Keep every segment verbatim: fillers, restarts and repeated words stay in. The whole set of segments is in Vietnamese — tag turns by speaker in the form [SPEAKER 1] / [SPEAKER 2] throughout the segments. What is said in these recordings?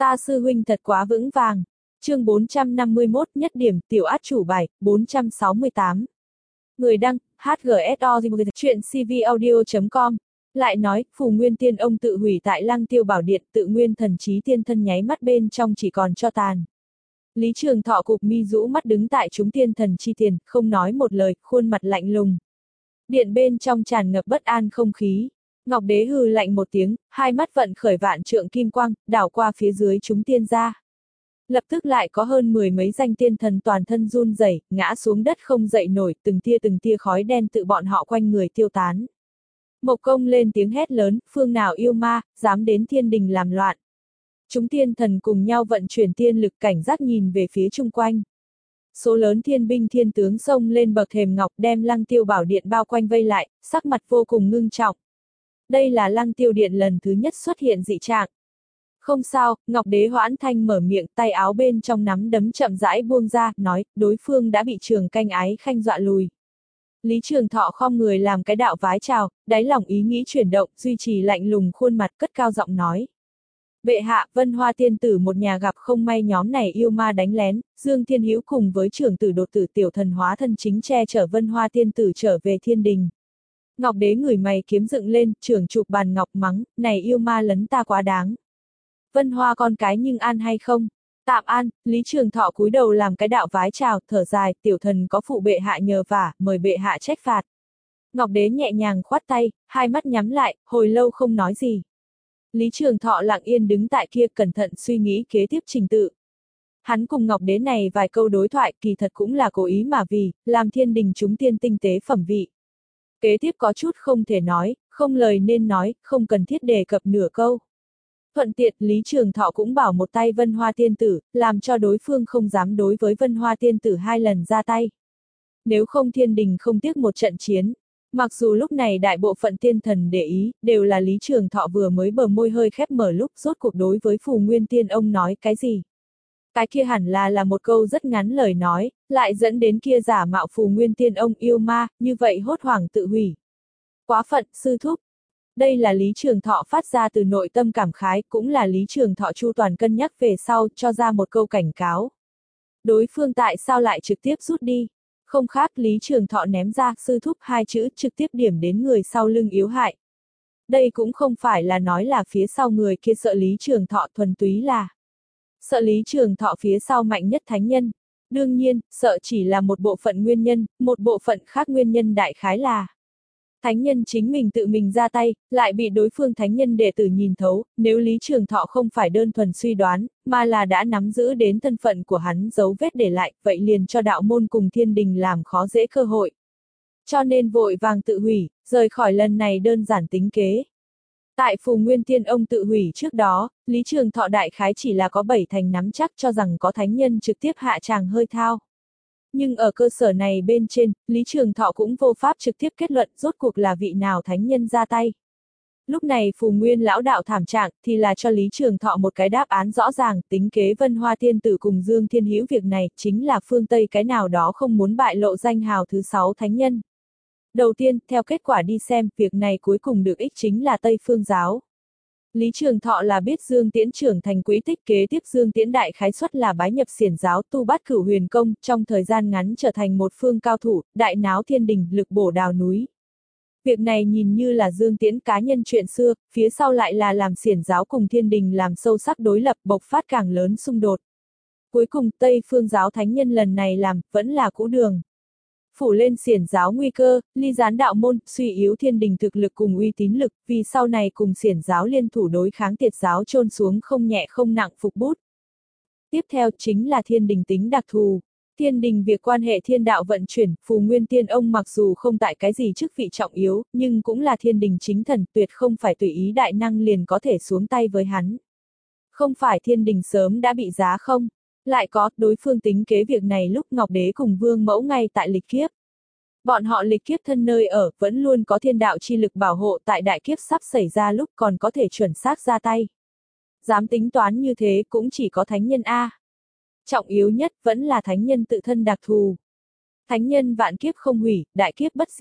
[SPEAKER 1] Ta sư huynh thật quá vững vàng. Chương bốn trăm năm mươi mốt nhất điểm tiểu át chủ bài, bốn trăm sáu mươi tám. Người đăng, hát giê ét o chuyện cvaudio chấm com. Lại nói, Phù Nguyên Tiên ông tự hủy tại Lăng Tiêu Bảo Điện, tự nguyên thần trí tiên thân nháy mắt bên trong chỉ còn cho tàn. Lý Trường Thọ cụp mi rũ mắt đứng tại chúng tiên thần chi tiền, không nói một lời, khuôn mặt lạnh lùng. Điện bên trong tràn ngập bất an không khí. Ngọc Đế hừ lạnh một tiếng, hai mắt vận khởi vạn trượng kim quang, đảo qua phía dưới chúng tiên gia. Lập tức lại có hơn mười mấy danh tiên thần toàn thân run rẩy, ngã xuống đất không dậy nổi, từng tia từng tia khói đen tự bọn họ quanh người tiêu tán. Mộc Công lên tiếng hét lớn, phương nào yêu ma, dám đến thiên đình làm loạn. Chúng tiên thần cùng nhau vận chuyển tiên lực cảnh giác nhìn về phía chung quanh. Số lớn thiên binh thiên tướng xông lên bậc thềm ngọc đem Lăng Tiêu Bảo Điện bao quanh vây lại, sắc mặt vô cùng ngưng trọng. Đây là Lăng Tiêu Điện lần thứ nhất xuất hiện dị trạng. Không sao, Ngọc Đế hoãn thanh mở miệng, tay áo bên trong nắm đấm chậm rãi buông ra, nói, đối phương đã bị Trường Canh Ái Khanh dọa lùi. Lý Trường Thọ khom người làm cái đạo vái chào, đáy lòng ý nghĩ chuyển động, duy trì lạnh lùng khuôn mặt cất cao giọng nói. Bệ hạ, Vân Hoa tiên tử một nhà gặp không may nhóm này yêu ma đánh lén, Dương Thiên Hữu cùng với trưởng tử đột tử tiểu thần hóa thân chính che chở Vân Hoa tiên tử trở về thiên đình. Ngọc Đế ngửi mày kiếm dựng lên, trưởng chụp bàn ngọc mắng, này yêu ma lấn ta quá đáng. Vân Hoa con cái nhưng an hay không? Tạm an, Lý Trường Thọ cúi đầu làm cái đạo vái chào, thở dài, tiểu thần có phụ bệ hạ nhờ vả, mời bệ hạ trách phạt. Ngọc Đế nhẹ nhàng khoát tay, hai mắt nhắm lại, hồi lâu không nói gì. Lý Trường Thọ lặng yên đứng tại kia cẩn thận suy nghĩ kế tiếp trình tự. Hắn cùng Ngọc Đế này vài câu đối thoại kỳ thật cũng là cố ý mà vì, làm thiên đình chúng tiên tinh tế phẩm vị. Kế tiếp có chút không thể nói, không lời nên nói, không cần thiết đề cập nửa câu. Thuận tiện, Lý Trường Thọ cũng bảo một tay Vân Hoa tiên tử, làm cho đối phương không dám đối với Vân Hoa tiên tử hai lần ra tay. Nếu không thiên đình không tiếc một trận chiến. Mặc dù lúc này đại bộ phận tiên thần để ý, đều là Lý Trường Thọ vừa mới bờ môi hơi khép mở lúc rốt cuộc đối với Phù Nguyên Tiên ông nói cái gì. Cái kia hẳn là là một câu rất ngắn lời nói, lại dẫn đến kia giả mạo Phù Nguyên Tiên ông yêu ma, như vậy hốt hoảng tự hủy. Quá phận, sư thúc. Đây là Lý Trường Thọ phát ra từ nội tâm cảm khái, cũng là Lý Trường Thọ chu toàn cân nhắc về sau, cho ra một câu cảnh cáo. Đối phương tại sao lại trực tiếp rút đi? Không khác, Lý Trường Thọ ném ra sư thúc hai chữ trực tiếp điểm đến người sau lưng yếu hại. Đây cũng không phải là nói là phía sau người kia sợ Lý Trường Thọ, thuần túy là sợ Lý Trường Thọ phía sau mạnh nhất thánh nhân. Đương nhiên, sợ chỉ là một bộ phận nguyên nhân, một bộ phận khác nguyên nhân đại khái là thánh nhân chính mình tự mình ra tay, lại bị đối phương thánh nhân đệ tử nhìn thấu, nếu Lý Trường Thọ không phải đơn thuần suy đoán, mà là đã nắm giữ đến thân phận của hắn dấu vết để lại, vậy liền cho đạo môn cùng thiên đình làm khó dễ cơ hội. Cho nên vội vàng tự hủy, rời khỏi lần này đơn giản tính kế. Tại Phù Nguyên Tiên ông tự hủy trước đó, Lý Trường Thọ đại khái chỉ là có bảy thành nắm chắc cho rằng có thánh nhân trực tiếp hạ tràng hơi thao. Nhưng ở cơ sở này bên trên, Lý Trường Thọ cũng vô pháp trực tiếp kết luận rốt cuộc là vị nào thánh nhân ra tay. Lúc này Phù Nguyên lão đạo thảm trạng thì là cho Lý Trường Thọ một cái đáp án rõ ràng, tính kế Vân Hoa tiên tử cùng Dương Thiên Hữu việc này chính là phương Tây cái nào đó không muốn bại lộ danh hào thứ sáu thánh nhân. Đầu tiên, theo kết quả đi xem, việc này cuối cùng được ích chính là Tây Phương giáo. Lý Trường Thọ là biết Dương Tiễn trưởng thành quỹ tích, kế tiếp Dương Tiễn đại khái suất là bái nhập xiển giáo tu bát cửu huyền công, trong thời gian ngắn trở thành một phương cao thủ, đại náo thiên đình, lực bổ đào núi. Việc này nhìn như là Dương Tiễn cá nhân chuyện xưa, phía sau lại là làm xiển giáo cùng thiên đình làm sâu sắc đối lập, bộc phát càng lớn xung đột. Cuối cùng Tây Phương giáo thánh nhân lần này làm, vẫn là cũ đường. Phủ lên xiển giáo nguy cơ, ly gián đạo môn, suy yếu thiên đình thực lực cùng uy tín lực, vì sau này cùng xiển giáo liên thủ đối kháng tiệt giáo chôn xuống không nhẹ không nặng phục bút. Tiếp theo chính là thiên đình tính đặc thù. Thiên đình việc quan hệ thiên đạo vận chuyển, Phù Nguyên Tiên ông mặc dù không tại cái gì chức vị trọng yếu, nhưng cũng là thiên đình chính thần, tuyệt không phải tùy ý đại năng liền có thể xuống tay với hắn. Không phải thiên đình sớm đã bị giá không? Lại có, đối phương tính kế việc này lúc Ngọc Đế cùng Vương Mẫu ngay tại lịch kiếp. Bọn họ lịch kiếp thân nơi ở, vẫn luôn có thiên đạo chi lực bảo hộ tại đại kiếp sắp xảy ra lúc còn có thể chuẩn xác ra tay. Dám tính toán như thế cũng chỉ có thánh nhân A. Trọng yếu nhất vẫn là thánh nhân tự thân đặc thù. Thánh nhân vạn kiếp không hủy, đại kiếp bất diệt.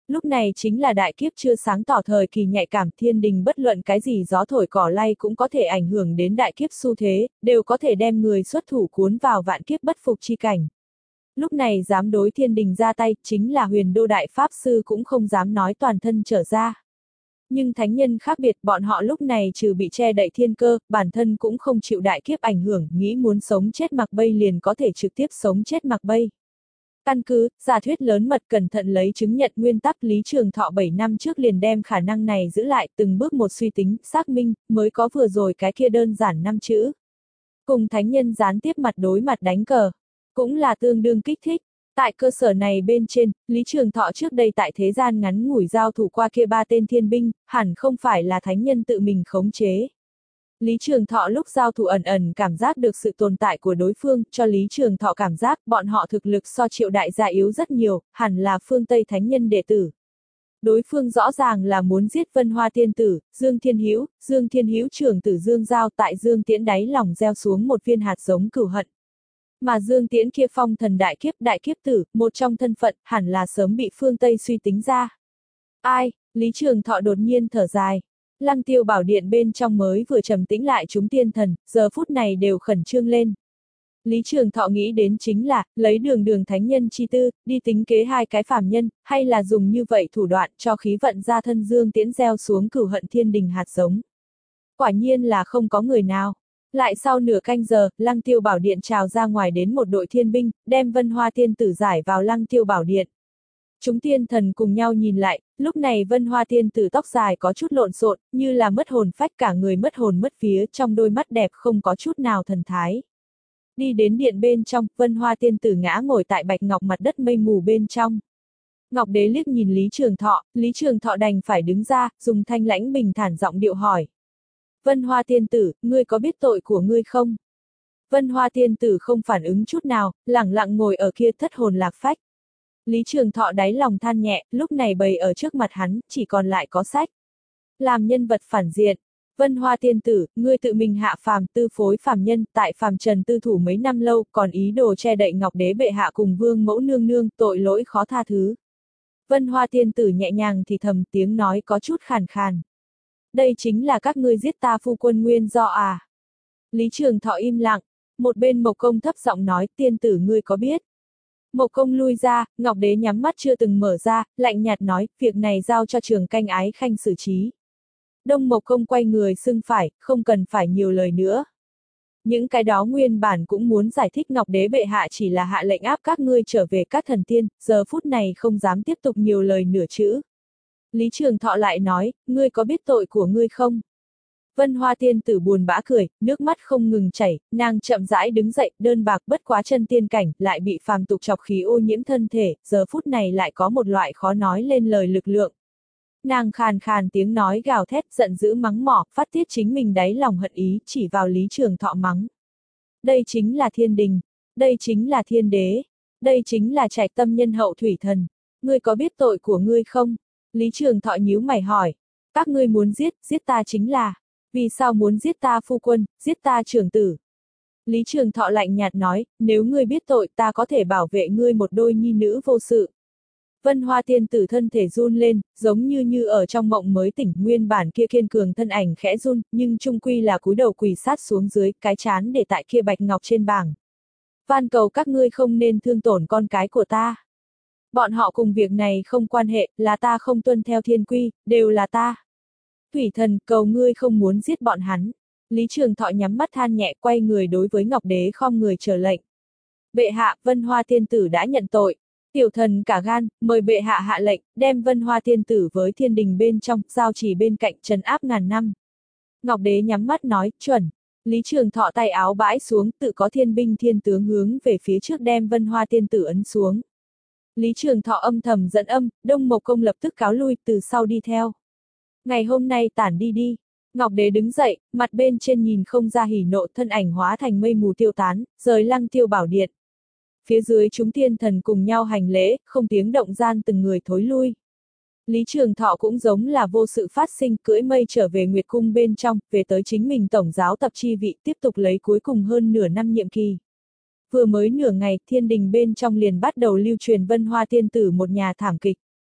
[SPEAKER 1] Lúc này chính là đại kiếp chưa sáng tỏ thời kỳ nhạy cảm, thiên đình bất luận cái gì gió thổi cỏ lay cũng có thể ảnh hưởng đến đại kiếp xu thế, đều có thể đem người xuất thủ cuốn vào vạn kiếp bất phục chi cảnh. Lúc này dám đối thiên đình ra tay, chính là huyền đô đại pháp sư cũng không dám nói toàn thân trở ra. Nhưng thánh nhân khác biệt, bọn họ lúc này trừ bị che đậy thiên cơ, bản thân cũng không chịu đại kiếp ảnh hưởng, nghĩ muốn sống chết mặc bay liền có thể trực tiếp sống chết mặc bay. Căn cứ, giả thuyết lớn mật cẩn thận lấy chứng nhận nguyên tắc Lý Trường Thọ bảy năm trước liền đem khả năng này giữ lại, từng bước một suy tính, xác minh, mới có vừa rồi cái kia đơn giản năm chữ. Cùng thánh nhân gián tiếp mặt đối mặt đánh cờ, cũng là tương đương kích thích. Tại cơ sở này bên trên, Lý Trường Thọ trước đây tại thế gian ngắn ngủi giao thủ qua kia ba tên thiên binh, hẳn không phải là thánh nhân tự mình khống chế. Lý Trường Thọ lúc giao thủ ẩn ẩn cảm giác được sự tồn tại của đối phương, cho Lý Trường Thọ cảm giác bọn họ thực lực so Triệu đại gia yếu rất nhiều, hẳn là phương Tây thánh nhân đệ tử. Đối phương rõ ràng là muốn giết Vân Hoa Tiên Tử, Dương Thiên Hữu, Dương Thiên Hữu trưởng tử Dương Giao tại Dương Tiễn đáy lòng gieo xuống một viên hạt giống cửu hận. Mà Dương Tiễn kia phong thần đại kiếp đại kiếp tử, một trong thân phận, hẳn là sớm bị phương Tây suy tính ra. Ai, Lý Trường Thọ đột nhiên thở dài. Lăng Tiêu Bảo Điện bên trong mới vừa trầm tĩnh lại chúng tiên thần, giờ phút này đều khẩn trương lên. Lý Trường Thọ nghĩ đến chính là, lấy đường đường thánh nhân chi tư, đi tính kế hai cái phàm nhân, hay là dùng như vậy thủ đoạn cho khí vận ra thân Dương Tiễn gieo xuống cửu hận thiên đình hạt giống. Quả nhiên là không có người nào. Lại sau nửa canh giờ, Lăng Tiêu Bảo Điện trào ra ngoài đến một đội thiên binh, đem Vân Hoa Tiên Tử giải vào Lăng Tiêu Bảo Điện. Chúng tiên thần cùng nhau nhìn lại, lúc này Vân Hoa Tiên Tử tóc dài có chút lộn xộn, như là mất hồn phách, cả người mất hồn mất vía, trong đôi mắt đẹp không có chút nào thần thái. Đi đến điện bên trong, Vân Hoa Tiên Tử ngã ngồi tại bạch ngọc mặt đất mây mù bên trong. Ngọc Đế liếc nhìn Lý Trường Thọ, Lý Trường Thọ đành phải đứng ra, dùng thanh lãnh bình thản giọng điệu hỏi. Vân Hoa Tiên Tử, ngươi có biết tội của ngươi không? Vân Hoa Tiên Tử không phản ứng chút nào, lẳng lặng ngồi ở kia thất hồn lạc phách. Lý Trường Thọ đáy lòng than nhẹ, lúc này bày ở trước mặt hắn, chỉ còn lại có sách. Làm nhân vật phản diện. Vân Hoa Tiên Tử, ngươi tự mình hạ phàm tư phối phàm nhân, tại phàm trần tư thủ mấy năm lâu, còn ý đồ che đậy Ngọc Đế bệ hạ cùng vương mẫu nương nương, tội lỗi khó tha thứ. Vân Hoa Tiên Tử nhẹ nhàng thì thầm, tiếng nói có chút khàn khàn. Đây chính là các ngươi giết ta phu quân nguyên do à? Lý Trường Thọ im lặng, một bên Mộc Công thấp giọng nói, tiên tử ngươi có biết? Mộc Công lui ra, Ngọc Đế nhắm mắt chưa từng mở ra, lạnh nhạt nói, việc này giao cho Trường Canh Ái Khanh xử trí. Đông Mộc Công quay người xưng phải, không cần phải nhiều lời nữa. Những cái đó nguyên bản cũng muốn giải thích Ngọc Đế bệ hạ chỉ là hạ lệnh áp các ngươi trở về các thần tiên, giờ phút này không dám tiếp tục nhiều lời nửa chữ. Lý Trường Thọ lại nói, ngươi có biết tội của ngươi không? Vân Hoa Tiên Tử buồn bã cười, nước mắt không ngừng chảy, nàng chậm rãi đứng dậy, đơn bạc bất quá chân tiên cảnh, lại bị phàm tục chọc khí ô nhiễm thân thể, giờ phút này lại có một loại khó nói lên lời lực lượng. Nàng khàn khàn tiếng nói gào thét, giận dữ mắng mỏ, phát tiết chính mình đáy lòng hận ý, chỉ vào Lý Trường Thọ mắng. Đây chính là thiên đình, đây chính là thiên đế, đây chính là trạch tâm nhân hậu thủy thần, ngươi có biết tội của ngươi không? Lý Trường Thọ nhíu mày hỏi, các ngươi muốn giết, giết ta chính là, vì sao muốn giết ta phu quân, giết ta trưởng tử? Lý Trường Thọ lạnh nhạt nói, nếu ngươi biết tội ta có thể bảo vệ ngươi một đôi nhi nữ vô sự. Vân Hoa Tiên Tử thân thể run lên, giống như như ở trong mộng mới tỉnh, nguyên bản kia kiên cường thân ảnh khẽ run, nhưng chung quy là cúi đầu quỳ sát xuống dưới, cái chán để tại kia bạch ngọc trên bảng. Van cầu các ngươi không nên thương tổn con cái của ta. Bọn họ cùng việc này không quan hệ, là ta không tuân theo thiên quy, đều là ta. Thủy thần, cầu ngươi không muốn giết bọn hắn. Lý Trường Thọ nhắm mắt than nhẹ, quay người đối với Ngọc Đế khom người chờ lệnh. Bệ hạ, Vân Hoa Tiên Tử đã nhận tội. Tiểu thần cả gan, mời bệ hạ hạ lệnh, đem Vân Hoa Tiên Tử với thiên đình bên trong, giao chỉ bên cạnh trấn áp ngàn năm. Ngọc Đế nhắm mắt nói, chuẩn. Lý Trường Thọ tay áo bãi xuống, tự có thiên binh thiên tướng hướng về phía trước đem Vân Hoa Tiên Tử ấn xuống. Lý Trường Thọ âm thầm dẫn âm, Đông Mộc Công lập tức cáo lui, từ sau đi theo. Ngày hôm nay tản đi đi. Ngọc Đế đứng dậy, mặt bên trên nhìn không ra hỉ nộ, thân ảnh hóa thành mây mù tiêu tán, rời Lăng Tiêu Bảo Điện. Phía dưới chúng tiên thần cùng nhau hành lễ, không tiếng động gian từng người thối lui. Lý Trường Thọ cũng giống là vô sự phát sinh, cưỡi mây trở về Nguyệt Cung bên trong, về tới chính mình tổng giáo tập chi vị, tiếp tục lấy cuối cùng hơn nửa năm nhiệm kỳ. Vừa mới nửa ngày, thiên đình bên trong liền bắt đầu lưu truyền Vân Hoa Tiên Tử một nhà thảm kịch.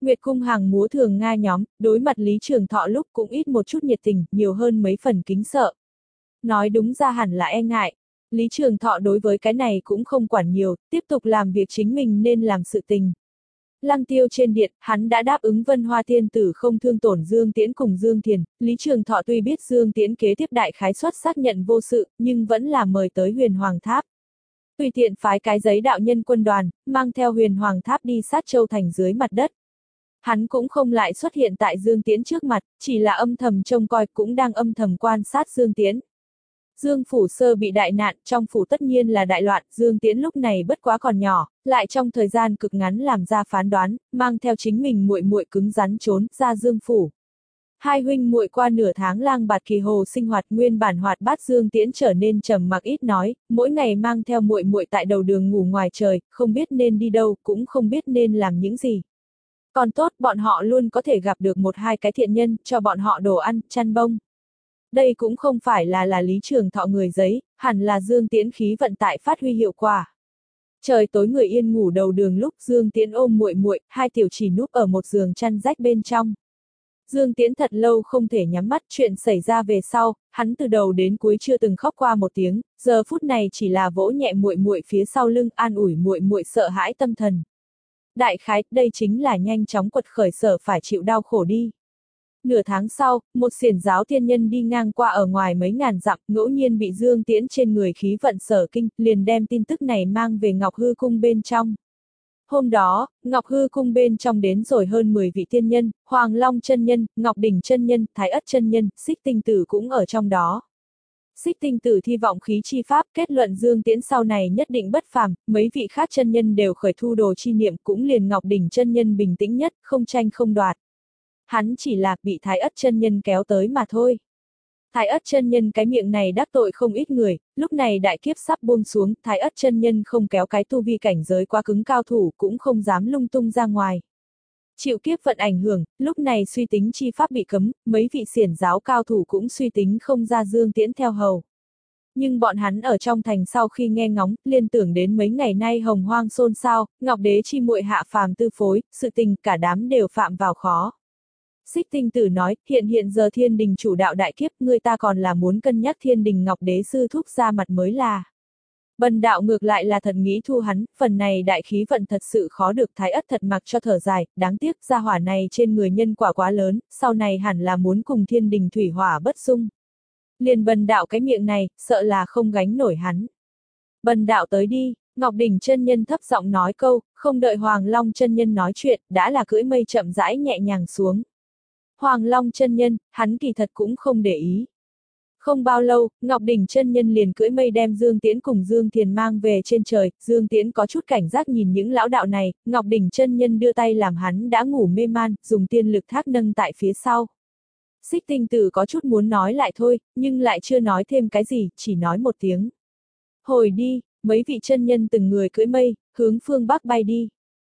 [SPEAKER 1] Nguyệt cung hàng múa thường Nga nhóm, đối mặt Lý Trường Thọ lúc cũng ít một chút nhiệt tình, nhiều hơn mấy phần kính sợ. Nói đúng ra hẳn là e ngại. Lý Trường Thọ đối với cái này cũng không quản nhiều, tiếp tục làm việc chính mình nên làm sự tình. Lăng Tiêu trên điện, hắn đã đáp ứng Vân Hoa Thiên Tử không thương tổn Dương Tiễn cùng Dương Thiền, Lý Trường Thọ tuy biết Dương Tiễn kế tiếp đại khái xuất xác nhận vô sự, nhưng vẫn là mời tới Huyền Hoàng Tháp. Tùy tiện phái cái giấy đạo nhân quân đoàn, mang theo Huyền Hoàng Tháp đi sát Châu Thành dưới mặt đất. Hắn cũng không lại xuất hiện tại Dương Tiễn trước mặt, chỉ là âm thầm trông coi cũng đang âm thầm quan sát Dương Tiễn. Dương Phủ Sơ bị đại nạn, trong phủ tất nhiên là đại loạn, Dương Tiễn lúc này bất quá còn nhỏ, lại trong thời gian cực ngắn làm ra phán đoán, mang theo chính mình muội muội cứng rắn trốn ra Dương Phủ. Hai huynh muội qua nửa tháng lang bạt kỳ hồ sinh hoạt, nguyên bản hoạt bát Dương Tiễn trở nên trầm mặc ít nói, mỗi ngày mang theo muội muội tại đầu đường ngủ ngoài trời, không biết nên đi đâu, cũng không biết nên làm những gì. Còn tốt, bọn họ luôn có thể gặp được một hai cái thiện nhân, cho bọn họ đồ ăn, chăn bông. Đây cũng không phải là là Lý Trường Thọ người giấy, hẳn là Dương Tiễn khí vận tại phát huy hiệu quả. Trời tối người yên ngủ đầu đường lúc Dương Tiễn ôm muội muội, hai tiểu chỉ núp ở một giường chăn rách bên trong. Dương Tiễn thật lâu không thể nhắm mắt, chuyện xảy ra về sau, hắn từ đầu đến cuối chưa từng khóc qua một tiếng, giờ phút này chỉ là vỗ nhẹ muội muội phía sau lưng, an ủi muội muội sợ hãi tâm thần. Đại khái, đây chính là nhanh chóng quật khởi sở phải chịu đau khổ đi. Nửa tháng sau, một xiển giáo thiên nhân đi ngang qua ở ngoài mấy ngàn dặm, ngẫu nhiên bị Dương Tiễn trên người khí vận sở kinh, liền đem tin tức này mang về Ngọc Hư Cung bên trong. Hôm đó, Ngọc Hư Cung bên trong đến rồi hơn mười vị thiên nhân, Hoàng Long chân nhân, Ngọc Đỉnh chân nhân, Thái Ất chân nhân, Xích Tinh Tử cũng ở trong đó. Xích Tinh Tử thi vọng khí chi pháp, kết luận Dương Tiễn sau này nhất định bất phàm, mấy vị khác chân nhân đều khởi thu đồ chi niệm, cũng liền Ngọc Đỉnh chân nhân bình tĩnh nhất, không tranh không đoạt. Hắn chỉ là bị Thái Ất chân nhân kéo tới mà thôi. Thái Ất chân nhân cái miệng này đắc tội không ít người, lúc này đại kiếp sắp buông xuống, Thái Ất chân nhân không kéo cái tu vi cảnh giới quá cứng cao thủ, cũng không dám lung tung ra ngoài. Chịu kiếp vận ảnh hưởng, lúc này suy tính chi pháp bị cấm, mấy vị xiển giáo cao thủ cũng suy tính không ra Dương Tiễn theo hầu. Nhưng bọn hắn ở trong thành sau khi nghe ngóng, liên tưởng đến mấy ngày nay hồng hoang xôn xao, Ngọc Đế chi muội hạ phàm tư phối, sự tình cả đám đều phạm vào khó. Xích Tinh Tử nói, hiện hiện giờ thiên đình chủ đạo đại kiếp, người ta còn là muốn cân nhắc thiên đình Ngọc Đế sư thúc ra mặt mới là. Bần đạo ngược lại là thật nghĩ thu hắn, phần này đại khí vận thật sự khó được, Thái Ất thật mặc cho thở dài, đáng tiếc gia hỏa này trên người nhân quả quá lớn, sau này hẳn là muốn cùng thiên đình thủy hỏa bất xung. Liền bần đạo cái miệng này, sợ là không gánh nổi hắn. Bần đạo tới đi, Ngọc Đỉnh chân nhân thấp giọng nói câu, không đợi Hoàng Long chân nhân nói chuyện, đã là cưỡi mây chậm rãi nhẹ nhàng xuống. Hoàng Long chân nhân, hắn kỳ thật cũng không để ý. Không bao lâu, Ngọc Đỉnh chân nhân liền cưỡi mây đem Dương Tiễn cùng Dương Thiền mang về trên trời, Dương Tiễn có chút cảnh giác nhìn những lão đạo này, Ngọc Đỉnh chân nhân đưa tay làm hắn đã ngủ mê man, dùng tiên lực thác nâng tại phía sau. Xích Tinh Tử có chút muốn nói lại thôi, nhưng lại chưa nói thêm cái gì, chỉ nói một tiếng. Hồi đi, mấy vị chân nhân từng người cưỡi mây, hướng phương Bắc bay đi.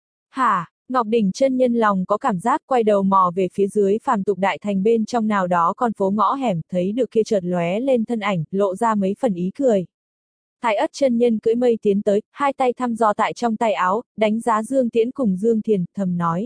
[SPEAKER 1] Hả? Ngọc Đỉnh chân nhân lòng có cảm giác, quay đầu mò về phía dưới phàm tục đại thành bên trong nào đó con phố ngõ hẻm, thấy được kia chợt lóe lên thân ảnh, lộ ra mấy phần ý cười. Thái Ất chân nhân cưỡi mây tiến tới, hai tay thăm dò tại trong tay áo, đánh giá Dương Tiễn cùng Dương Thiền, thầm nói.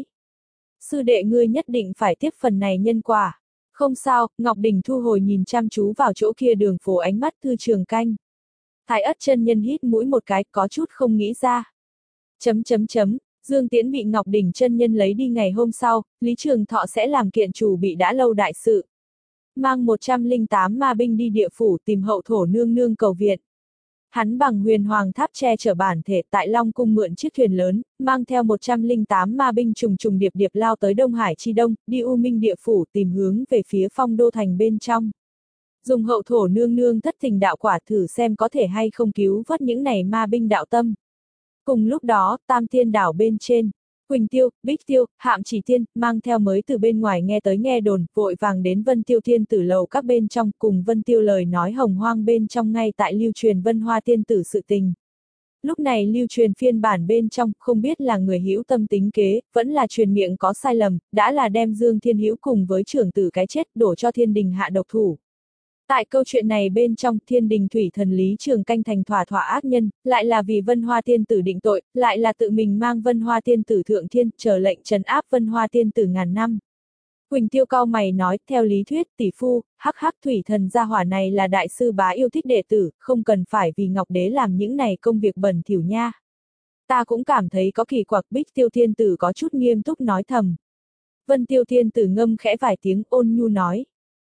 [SPEAKER 1] Sư đệ ngươi nhất định phải tiếp phần này nhân quả. Không sao, Ngọc Đỉnh thu hồi nhìn chăm chú vào chỗ kia đường phố ánh mắt Thư Trường Canh. Thái Ất chân nhân hít mũi một cái, có chút không nghĩ ra. Chấm chấm chấm. Dương Tiễn bị Ngọc Đỉnh chân nhân lấy đi ngày hôm sau, Lý Trường Thọ sẽ làm kiện chủ bị đã lâu đại sự. Mang một trăm lẻ tám ma binh đi địa phủ tìm hậu thổ nương nương cầu viện. Hắn bằng huyền hoàng tháp che chở bản thể tại Long Cung mượn chiếc thuyền lớn, mang theo một trăm lẻ tám ma binh trùng trùng điệp điệp lao tới Đông Hải chi đông, đi U Minh địa phủ tìm hướng về phía Phong Đô thành bên trong. Dùng hậu thổ nương nương thất tình đạo quả thử xem có thể hay không cứu vớt những này ma binh đạo tâm. Cùng lúc đó, Tam Thiên đảo bên trên, Quỳnh Tiêu, Bích Tiêu, Hạm Chỉ Tiên, mang theo mới từ bên ngoài nghe tới nghe đồn, vội vàng đến Vân Tiêu Thiên tử lầu các bên trong, cùng Vân Tiêu lời nói hồng hoang bên trong ngay tại lưu truyền Vân Hoa Tiên tử sự tình. Lúc này lưu truyền phiên bản bên trong, không biết là người hữu tâm tính kế, vẫn là truyền miệng có sai lầm, đã là đem Dương Thiên Hữu cùng với trưởng tử cái chết đổ cho thiên đình hạ độc thủ. Tại câu chuyện này bên trong, thiên đình thủy thần Lý Trường Canh thành thỏa thỏa ác nhân, lại là vì Vân Hoa Tiên Tử định tội, lại là tự mình mang Vân Hoa Tiên Tử thượng thiên, chờ lệnh trấn áp Vân Hoa Tiên Tử ngàn năm. Quỳnh Tiêu cau mày nói, theo lý thuyết, tỷ phu, hắc hắc thủy thần gia hỏa này là đại sư bá yêu thích đệ tử, không cần phải vì Ngọc Đế làm những này công việc bẩn thỉu nha. Ta cũng cảm thấy có kỳ quặc. Bích Tiêu Thiên Tử có chút nghiêm túc nói thầm. Vân Tiêu Thiên Tử ngâm khẽ vài tiếng, ôn nhu nói.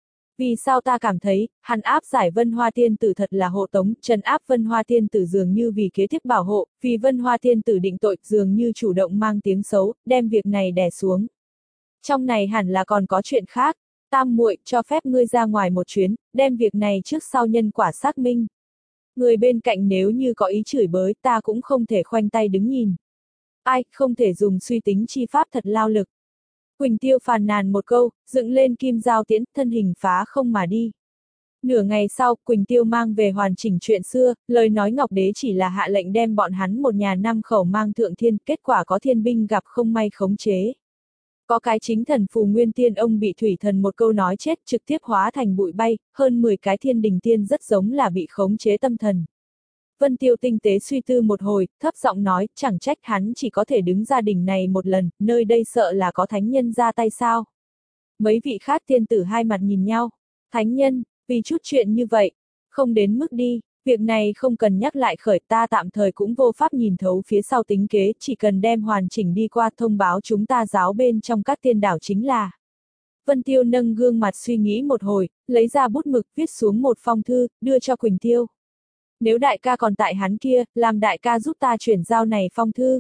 [SPEAKER 1] Vì sao ta cảm thấy, hắn áp giải Vân Hoa Tiên Tử thật là hộ tống, trấn áp Vân Hoa Tiên Tử dường như vì kế tiếp bảo hộ, vì Vân Hoa Tiên Tử định tội, dường như chủ động mang tiếng xấu, đem việc này đè xuống. Trong này hẳn là còn có chuyện khác, tam muội cho phép ngươi ra ngoài một chuyến, đem việc này trước sau nhân quả xác minh. Người bên cạnh nếu như có ý chửi bới, ta cũng không thể khoanh tay đứng nhìn. Ai, không thể dùng suy tính chi pháp thật lao lực. Quỳnh Tiêu phàn nàn một câu, dựng lên kim giao tiễn, thân hình phá không mà đi. Nửa ngày sau, Quỳnh Tiêu mang về hoàn chỉnh chuyện xưa, lời nói Ngọc Đế chỉ là hạ lệnh đem bọn hắn một nhà năm khẩu mang thượng thiên, kết quả có thiên binh gặp không may khống chế. Có cái chính thần Phù Nguyên Tiên ông bị thủy thần một câu nói chết trực tiếp hóa thành bụi bay, hơn mười cái thiên đình tiên rất giống là bị khống chế tâm thần. Vân Tiêu tinh tế suy tư một hồi, thấp giọng nói, chẳng trách hắn chỉ có thể đứng gia đình này một lần, nơi đây sợ là có thánh nhân ra tay sao. Mấy vị khác tiên tử hai mặt nhìn nhau. Thánh nhân, vì chút chuyện như vậy, không đến mức đi, việc này không cần nhắc lại khởi, ta tạm thời cũng vô pháp nhìn thấu phía sau tính kế, chỉ cần đem hoàn chỉnh đi qua thông báo chúng ta giáo bên trong các tiên đảo chính là. Vân Tiêu nâng gương mặt suy nghĩ một hồi, lấy ra bút mực viết xuống một phong thư, đưa cho Quỳnh Tiêu. Nếu đại ca còn tại hắn kia, làm đại ca giúp ta chuyển giao này phong thư.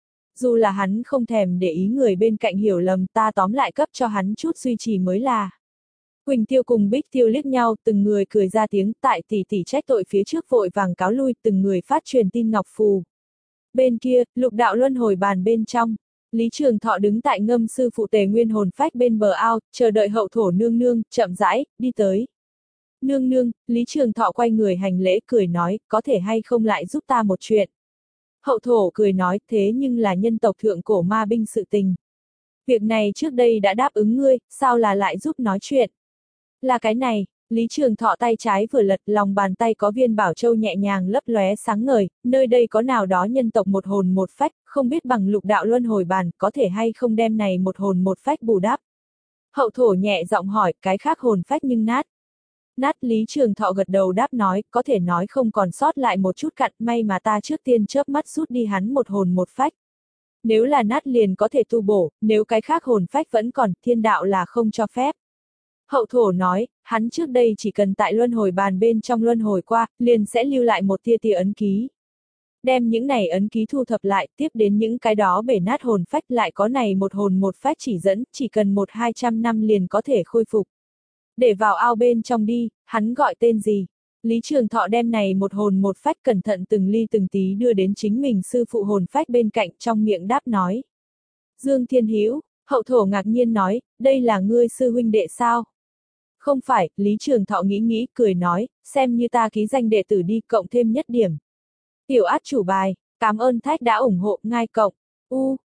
[SPEAKER 1] Dù là hắn không thèm để ý người bên cạnh hiểu lầm, ta tóm lại cấp cho hắn chút duy trì mới là. Quỳnh Tiêu cùng Bích Tiêu liếc nhau, từng người cười ra tiếng, tại tỷ tỷ trách tội phía trước vội vàng cáo lui, từng người phát truyền tin ngọc phù. Bên kia, lục đạo luân hồi bàn bên trong, Lý Trường Thọ đứng tại ngâm sư phụ Tề Nguyên hồn phách bên bờ ao, chờ đợi hậu thổ nương nương, chậm rãi, đi tới. Nương nương, Lý Trường Thọ quay người hành lễ cười nói, có thể hay không lại giúp ta một chuyện. Hậu thổ cười nói, thế nhưng là nhân tộc thượng cổ ma binh sự tình. Việc này trước đây đã đáp ứng ngươi, sao là lại giúp nói chuyện. Là cái này, Lý Trường Thọ tay trái vừa lật, lòng bàn tay có viên bảo châu nhẹ nhàng lấp lóe sáng ngời, nơi đây có nào đó nhân tộc một hồn một phách, không biết bằng lục đạo luân hồi bàn, có thể hay không đem này một hồn một phách bù đắp. Hậu thổ nhẹ giọng hỏi, cái khác hồn phách nhưng nát. Nát. Lý Trường Thọ gật đầu đáp nói, có thể nói không còn sót lại một chút cặn, may mà ta trước tiên chớp mắt rút đi hắn một hồn một phách. Nếu là nát liền có thể tu bổ, nếu cái khác hồn phách vẫn còn, thiên đạo là không cho phép. Hậu thổ nói, hắn trước đây chỉ cần tại luân hồi bàn bên trong luân hồi qua, liền sẽ lưu lại một tia tia ấn ký. Đem những này ấn ký thu thập lại, tiếp đến những cái đó bể nát hồn phách lại có này một hồn một phách chỉ dẫn, chỉ cần một hai trăm năm liền có thể khôi phục. Để vào ao bên trong đi, hắn gọi tên gì? Lý Trường Thọ đem này một hồn một phách cẩn thận từng ly từng tí đưa đến chính mình sư phụ hồn phách bên cạnh, trong miệng đáp nói. Dương Thiên Hữu. Hậu thổ ngạc nhiên nói, đây là ngươi sư huynh đệ sao? Không phải, Lý Trường Thọ nghĩ nghĩ, cười nói, xem như ta ký danh đệ tử đi, cộng thêm nhất điểm. Tiểu át chủ bài, cảm ơn thách đã ủng hộ, ngai cộng. U,